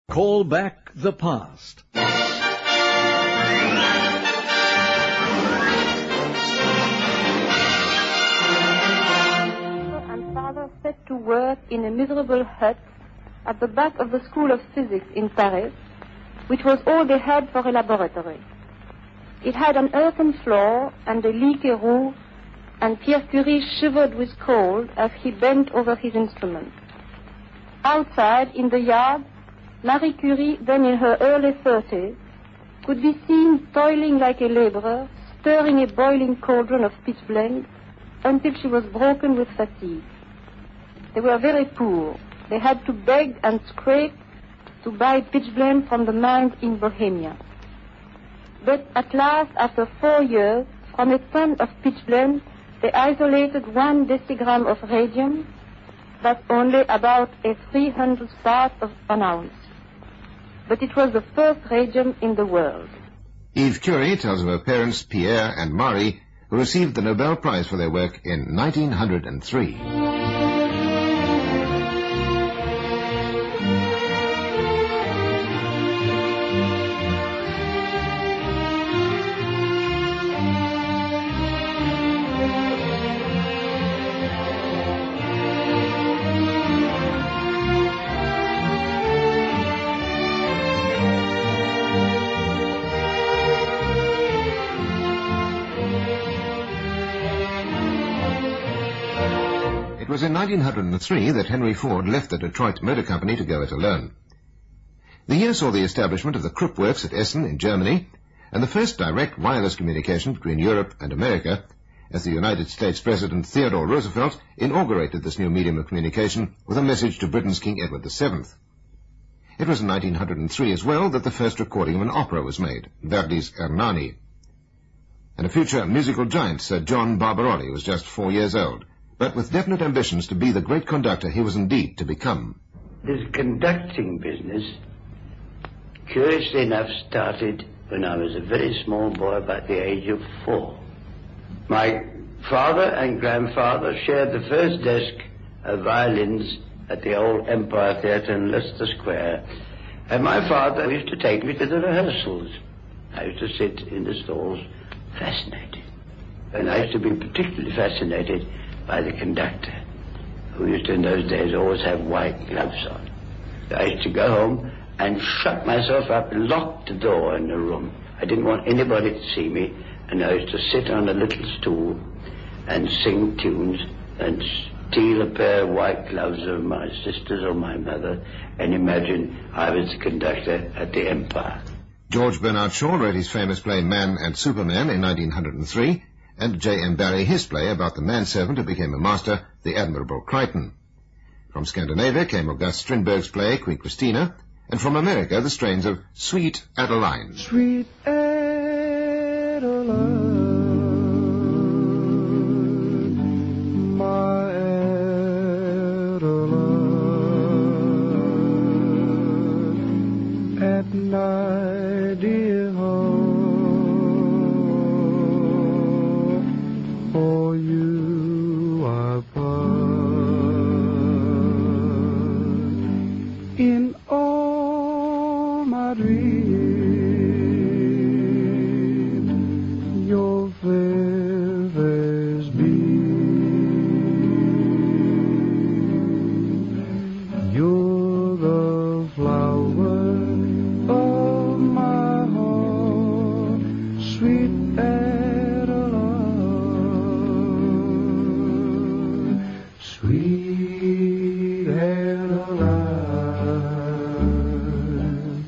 Call back the past. And father set to work in a miserable hut at the back of the School of Physics in Paris, which was all they had for a laboratory. It had an earthen floor and a leaky roof, and Pierre Curie shivered with cold as he bent over his instrument. Outside, in the yard, Marie Curie, then in her early 30s, could be seen toiling like a laborer, stirring a boiling cauldron of pitchblende until she was broken with fatigue. They were very poor. They had to beg and scrape to buy pitchblende from the mines in Bohemia. But at last, after 4 years, from a ton of pitchblende, they isolated 1 decigram of radium. That's only about a 300th part of an ounce. But it was the first radium in the world. Eve Curie tells of her parents, Pierre and Marie, who received the Nobel Prize for their work in 1903. It was in 1903 that Henry Ford left the Detroit Motor Company to go it alone. The year saw the establishment of the Krupp Works at Essen in Germany, and the first direct wireless communication between Europe and America, as the United States President Theodore Roosevelt inaugurated this new medium of communication with a message to Britain's King Edward VII. It was in 1903 as well that the first recording of an opera was made, Verdi's Ernani. And a future musical giant, Sir John Barbaroli, was just 4 years old, but with definite ambitions to be the great conductor he was indeed to become. This conducting business, curiously enough, started when I was a very small boy, about the age of 4. My father and grandfather shared the first desk of violins at the old Empire Theatre in Leicester Square, and my father used to take me to the rehearsals. I used to sit in the stalls, fascinated. And I used to be particularly fascinated by the conductor, who used to in those days always have white gloves on. I used to go home and shut myself up and lock the door in the room. I didn't want anybody to see me, and I used to sit on a little stool and sing tunes and steal a pair of white gloves of my sister's or my mother and imagine I was the conductor at the Empire. George Bernard Shaw wrote his famous play Man and Superman in 1903, and J.M. Barrie his play about the manservant who became a master, the Admirable Crichton. From Scandinavia came August Strindberg's play Queen Christina, and from America the strains of Sweet Adeline. Sweet Adeline, my Adeline, at night, dear home, for you I part in all my dreams. Your fair face beam. You're the flower of my heart, sweet Adeline, sweet Adeline,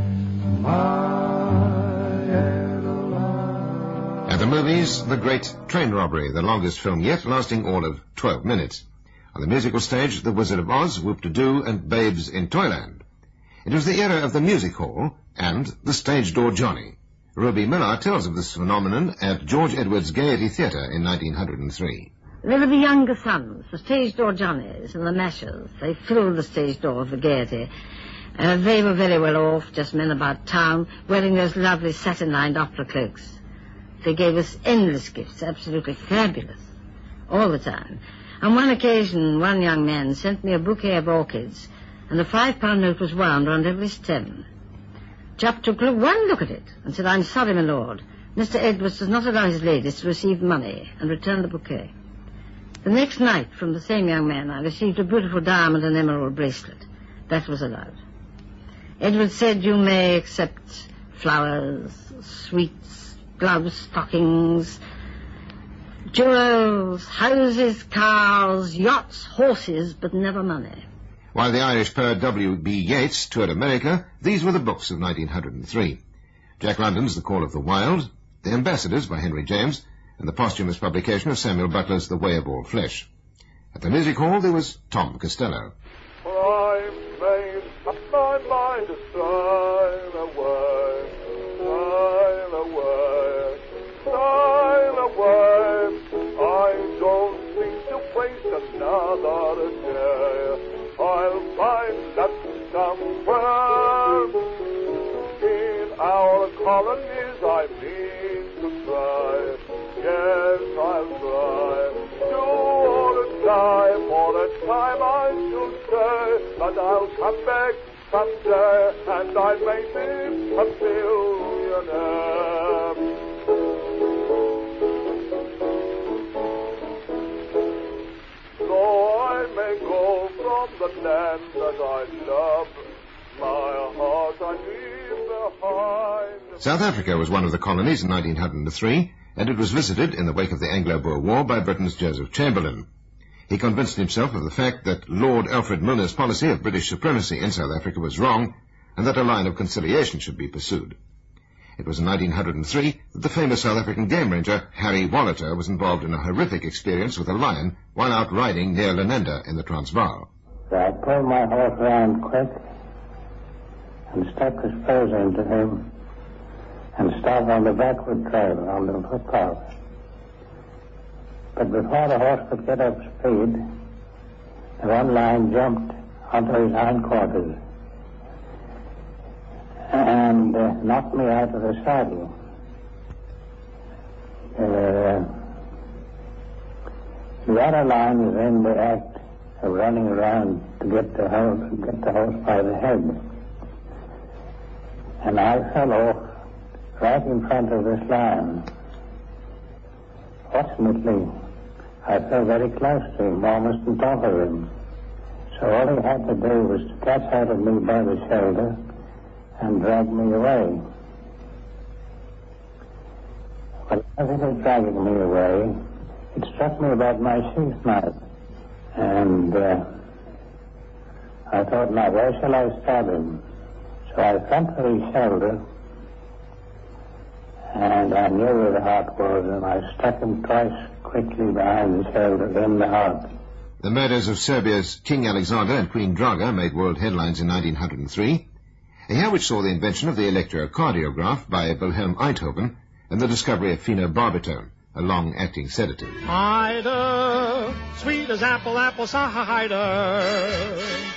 my Adeline. At the movies, The Great Train Robbery, the longest film yet, lasting all of 12 minutes. On the musical stage, The Wizard of Oz, Whoop-de-Doo, and Babes in Toyland. It was the era of the music hall and the stage door Johnny. Ruby Miller tells of this phenomenon at George Edwards Gaiety Theatre in 1903. They were the younger sons, the stage door Johnnies and the Mashers. They filled the stage door of the Gaiety. They were very well off, just men about town, wearing those lovely satin-lined opera cloaks. They gave us endless gifts, absolutely fabulous, all the time. On one occasion, one young man sent me a bouquet of orchids, and a £5 note was wound round every stem. Chap took one look at it and said, "I'm sorry, my lord. Mr. Edwards does not allow his ladies to receive money," and returned the bouquet. The next night, from the same young man, I received a beautiful diamond and emerald bracelet. That was allowed. Edwards said, "You may accept flowers, sweets, gloves, stockings, jewels, houses, cars, yachts, horses, but never money." While the Irish poet W.B. Yeats toured America, these were the books of 1903. Jack London's The Call of the Wild, The Ambassadors by Henry James, and the posthumous publication of Samuel Butler's The Way of All Flesh. At the music hall there was Tom Costello. I made up my mind to sail away, sail away, sail away. I don't think to waste another day. I'll find that somewhere in our colonies I mean to try. Yes, I'll try to or to die for a time I should say that I'll come back someday and I may be a billionaire. So I may go from the land that I love, my heart I leave behind. South Africa was one of the colonies in 1903, and it was visited in the wake of the Anglo-Boer War by Britain's Joseph Chamberlain. He convinced himself of the fact that Lord Alfred Milner's policy of British supremacy in South Africa was wrong, and that a line of conciliation should be pursued. It was in 1903 that the famous South African game ranger Harry Wallater was involved in a horrific experience with a lion while out riding near Lenenda in the Transvaal. So I pulled my horse round quick and stuck the spurs into him and stopped on the backward trail on the footpath. But before the horse could get up speed, the one lion jumped onto his hindquarters and knocked me out of the saddle. The other lion was in the act of running around to get the horse by the head. And I fell off right in front of this lion. Fortunately, I fell very close to him, almost on top of him. So all he had to do was to catch hold of me by the shoulder and drag me away. But as he was dragging me away, it struck me about my sheath knife. And I thought, now, where shall I stab him? So I thumped for his shoulder, and I knew where the heart was, and I stuck him twice quickly behind the shoulder, in the heart. The murders of Serbia's King Alexander and Queen Draga made world headlines in 1903, a year which saw the invention of the electrocardiograph by Wilhelm Einthoven and the discovery of phenobarbitone, a long-acting sedative. Cider, sweet as apple cider,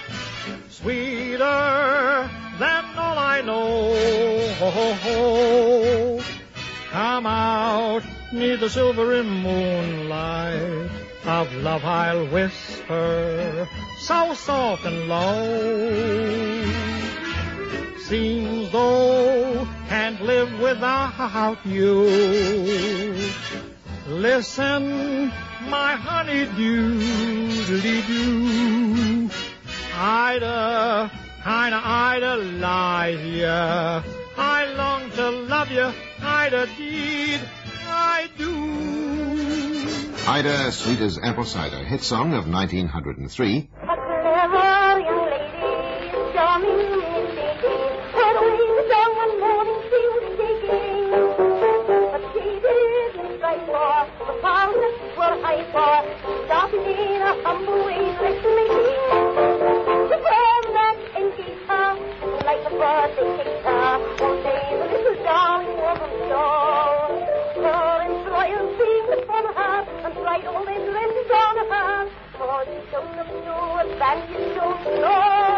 sweeter than all I know. Ho, ho, ho. Come out neath the silvery moonlight of love I'll whisper, so soft and low. Seems though can't live without you. Listen, my honeydew, Ida, Ida, lie here. I long to love you, Ida, deed, I do. Ida, sweet as apple cider, hit song of 1903. A clever young lady, charming and taking, her wings down one morning she was taking. But she didn't strike for the pounders were high for, stopping in a humble way, listening. She ran back and gave her, like the bird they kicked her, one day the little darling woman saw. Her employer seemed upon her, and tried all his lenses on her, for he showed them no advantage, no.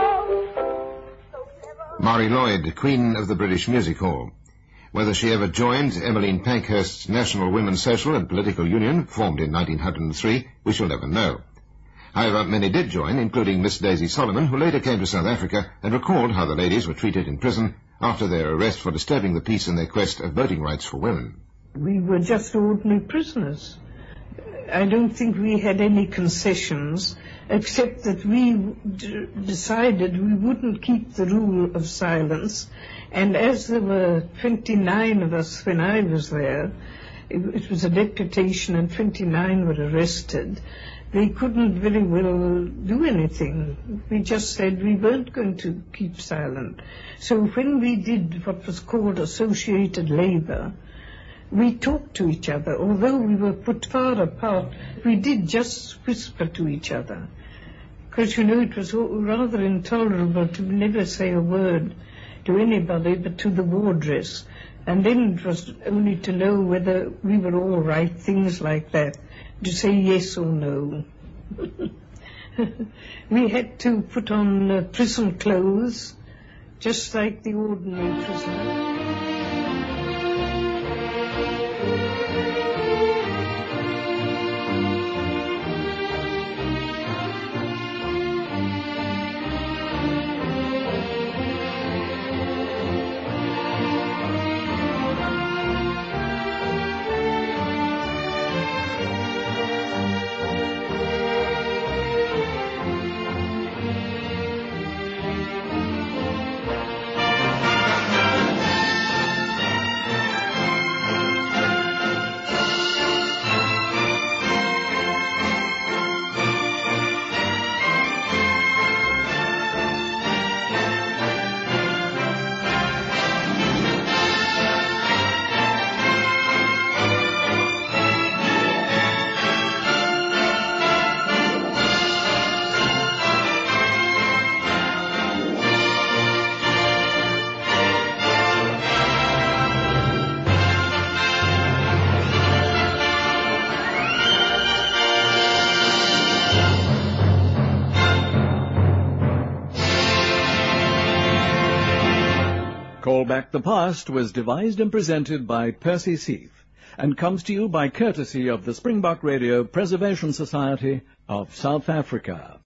Marie Lloyd, Queen of the British Music Hall. Whether she ever joined Emmeline Pankhurst's National Women's Social and Political Union, formed in 1903, we shall never know. However, many did join, including Miss Daisy Solomon, who later came to South Africa and recalled how the ladies were treated in prison after their arrest for disturbing the peace in their quest of voting rights for women. We were just ordinary prisoners. I don't think we had any concessions, except that we decided we wouldn't keep the rule of silence. And as there were 29 of us when I was there, it was a deputation and 29 were arrested. They couldn't very well do anything. We just said we weren't going to keep silent. So when we did what was called associated labor, we talked to each other. Although we were put far apart, we did just whisper to each other. Because, it was rather intolerable to never say a word to anybody but to the wardress. And then it was only to know whether we were all right, things like that, to say yes or no. We had to put on prison clothes, just like the ordinary prisoner. Call Back the Past was devised and presented by Percy Seath and comes to you by courtesy of the Springbok Radio Preservation Society of South Africa.